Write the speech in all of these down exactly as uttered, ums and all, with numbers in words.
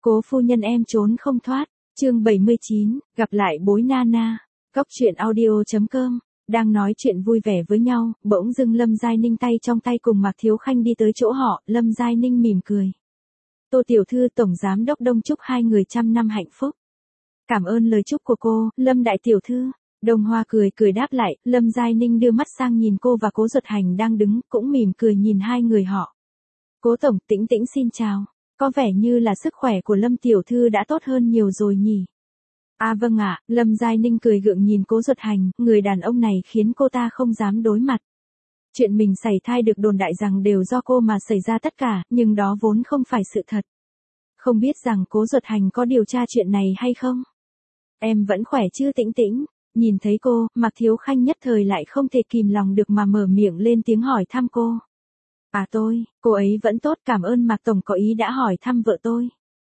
Cố phu nhân em trốn không thoát. Chương bảy mươi chín, gặp lại bối Nana. Góc truyện audio chấm com. Đang nói chuyện vui vẻ với nhau, bỗng dưng Lâm Giai Ninh tay trong tay cùng Mạc Thiếu Khanh đi tới chỗ họ, Lâm Giai Ninh mỉm cười. Tô tiểu thư tổng giám đốc Đông chúc hai người trăm năm hạnh phúc. Cảm ơn lời chúc của cô, Lâm đại tiểu thư. Đông Hoa cười cười đáp lại, Lâm Giai Ninh đưa mắt sang nhìn cô và Cố Duật Hành đang đứng, cũng mỉm cười nhìn hai người họ. Cố tổng, Tĩnh Tĩnh xin chào. Có vẻ như là sức khỏe của Lâm tiểu thư đã tốt hơn nhiều rồi nhỉ? À vâng ạ, Lâm Giai Ninh cười gượng nhìn Cố Duật Hành, người đàn ông này khiến cô ta không dám đối mặt. Chuyện mình sảy thai được đồn đại rằng đều do cô mà xảy ra tất cả, nhưng đó vốn không phải sự thật. Không biết rằng Cố Duật Hành có điều tra chuyện này hay không? Em vẫn khỏe chứ Tĩnh Tĩnh? Nhìn thấy cô, Mạc Thiếu Khanh nhất thời lại không thể kìm lòng được mà mở miệng lên tiếng hỏi thăm cô. À tôi, cô ấy vẫn tốt, cảm ơn Mạc Tổng có ý đã hỏi thăm vợ tôi.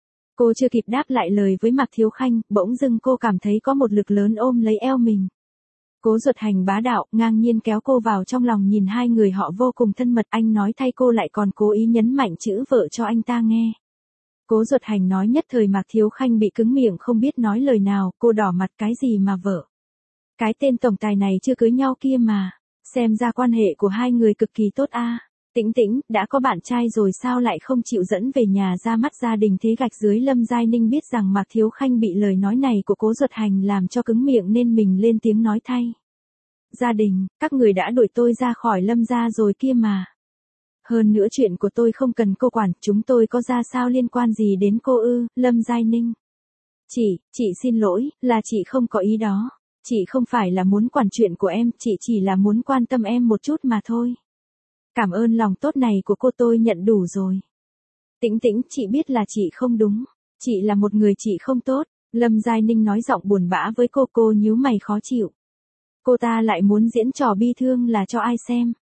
Cô chưa kịp đáp lại lời với Mạc Thiếu Khanh, bỗng dưng cô cảm thấy có một lực lớn ôm lấy eo mình. Cố Duật Hành bá đạo, ngang nhiên kéo cô vào trong lòng, nhìn hai người họ vô cùng thân mật, anh nói thay cô lại còn cố ý nhấn mạnh chữ vợ cho anh ta nghe. Cố Duật Hành nói nhất thời Mạc Thiếu Khanh bị cứng miệng không biết nói lời nào, cô đỏ mặt cái gì mà vợ. Cái tên tổng tài này chưa cưới nhau kia mà, xem ra quan hệ của hai người cực kỳ tốt a. À. Tĩnh Tĩnh, đã có bạn trai rồi sao lại không chịu dẫn về nhà ra mắt gia đình thế? Gạch dưới Lâm Giai Ninh biết rằng Mạc Thiếu Khanh bị lời nói này của Cố Duật Hành làm cho cứng miệng nên mình lên tiếng nói thay. Gia đình, các người đã đuổi tôi ra khỏi Lâm gia rồi kia mà. Hơn nữa chuyện của tôi không cần cô quản, chúng tôi có ra sao liên quan gì đến cô ư? Lâm Giai Ninh. Chị, chị xin lỗi, là chị không có ý đó. Chị không phải là muốn quản chuyện của em, chị chỉ là muốn quan tâm em một chút mà thôi. Cảm ơn lòng tốt này của cô, tôi nhận đủ rồi. Tĩnh Tĩnh, chị biết là chị không đúng. Chị là một người chị không tốt. Lâm Giai Ninh nói giọng buồn bã với cô, cô nhíu mày khó chịu. Cô ta lại muốn diễn trò bi thương là cho ai xem.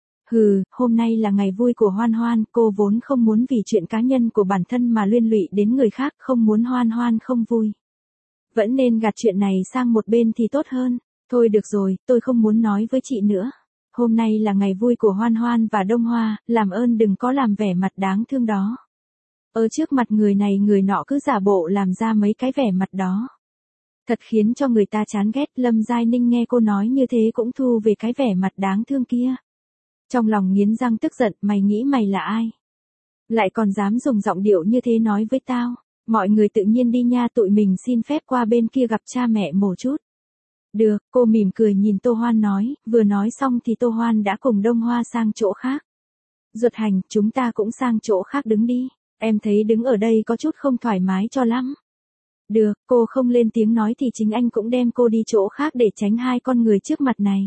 Hừ, hôm nay là ngày vui của Hoan Hoan, cô vốn không muốn vì chuyện cá nhân của bản thân mà liên lụy đến người khác, không muốn Hoan Hoan không vui. Vẫn nên gạt chuyện này sang một bên thì tốt hơn. Thôi được rồi, tôi không muốn nói với chị nữa. Hôm nay là ngày vui của Hoan Hoan và Đông Hoa, làm ơn đừng có làm vẻ mặt đáng thương đó. Ở trước mặt người này người nọ cứ giả bộ làm ra mấy cái vẻ mặt đó. Thật khiến cho người ta chán ghét. Lâm Giai Ninh nghe cô nói như thế cũng thu về cái vẻ mặt đáng thương kia. Trong lòng nghiến răng tức giận, mày nghĩ mày là ai? Lại còn dám dùng giọng điệu như thế nói với tao. Mọi người tự nhiên đi nha, tụi mình xin phép qua bên kia gặp cha mẹ một chút. Được, cô mỉm cười nhìn Tô Hoan nói, vừa nói xong thì Tô Hoan đã cùng Đông Hoa sang chỗ khác. Duật Hành, chúng ta cũng sang chỗ khác đứng đi, em thấy đứng ở đây có chút không thoải mái cho lắm. Được, cô không lên tiếng nói thì chính anh cũng đem cô đi chỗ khác để tránh hai con người trước mặt này.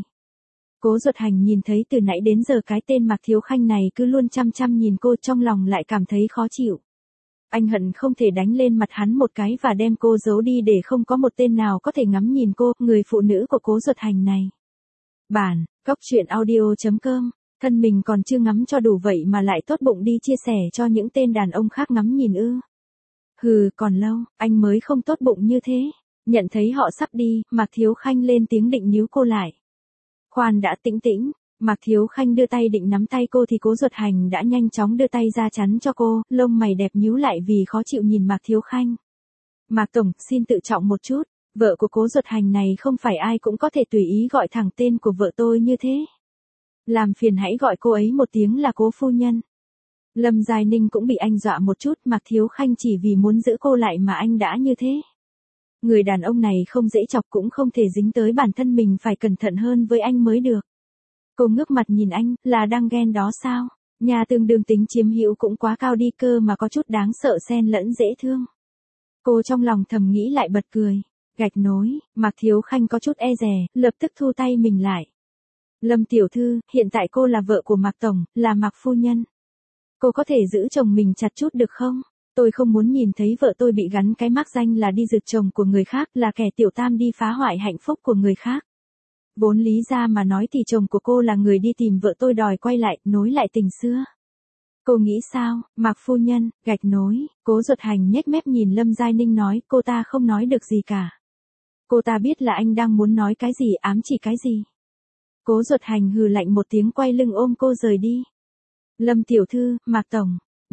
Cố Duật Hành nhìn thấy từ nãy đến giờ cái tên Mạc Thiếu Khanh này cứ luôn chăm chăm nhìn cô, trong lòng lại cảm thấy khó chịu. Anh hận không thể đánh lên mặt hắn một cái và đem cô giấu đi để không có một tên nào có thể ngắm nhìn cô, người phụ nữ của Cố Duật Hành này. Bản, góc truyện audio chấm com, thân mình còn chưa ngắm cho đủ vậy mà lại tốt bụng đi chia sẻ cho những tên đàn ông khác ngắm nhìn ư. Hừ, còn lâu, anh mới không tốt bụng như thế. Nhận thấy họ sắp đi, Mạc Thiếu Khanh lên tiếng định níu cô lại. Khoan đã, Tĩnh Tĩnh. Mạc Thiếu Khanh đưa tay định nắm tay cô thì Cố Duật Hành đã nhanh chóng đưa tay ra chắn cho cô, lông mày đẹp nhíu lại vì khó chịu nhìn Mạc Thiếu Khanh. Mạc Tổng, xin tự trọng một chút, vợ của Cố Duật Hành này không phải ai cũng có thể tùy ý gọi thẳng tên của vợ tôi như thế. Làm phiền hãy gọi cô ấy một tiếng là Cố phu nhân. Lâm Giai Ninh cũng bị anh dọa một chút, Mạc Thiếu Khanh chỉ vì muốn giữ cô lại mà anh đã như thế. Người đàn ông này không dễ chọc, cũng không thể dính tới bản thân mình, phải cẩn thận hơn với anh mới được. Cô ngước mặt nhìn anh, là đang ghen đó sao? Nhà tương đương tính chiếm hữu cũng quá cao đi cơ mà có chút đáng sợ xen lẫn dễ thương. Cô trong lòng thầm nghĩ lại bật cười. Gạch nối, Mạc Thiếu Khanh có chút e dè, lập tức thu tay mình lại. Lâm tiểu thư, hiện tại cô là vợ của Mạc Tổng, là Mạc phu nhân. Cô có thể giữ chồng mình chặt chút được không? Tôi không muốn nhìn thấy vợ tôi bị gắn cái mác danh là đi rượt chồng của người khác, là kẻ tiểu tam đi phá hoại hạnh phúc của người khác. Vốn lý ra mà nói thì chồng của cô là người đi tìm vợ tôi đòi quay lại, nối lại tình xưa. Cô nghĩ sao, Mạc phu nhân? Gạch nối, Cố Duật Hành nhếch mép nhìn Lâm Giai Ninh nói, cô ta không nói được gì cả. Cô ta biết là anh đang muốn nói cái gì, ám chỉ cái gì. Cố Duật Hành hừ lạnh một tiếng quay lưng ôm cô rời đi. Lâm tiểu thư, Mạc Tổng.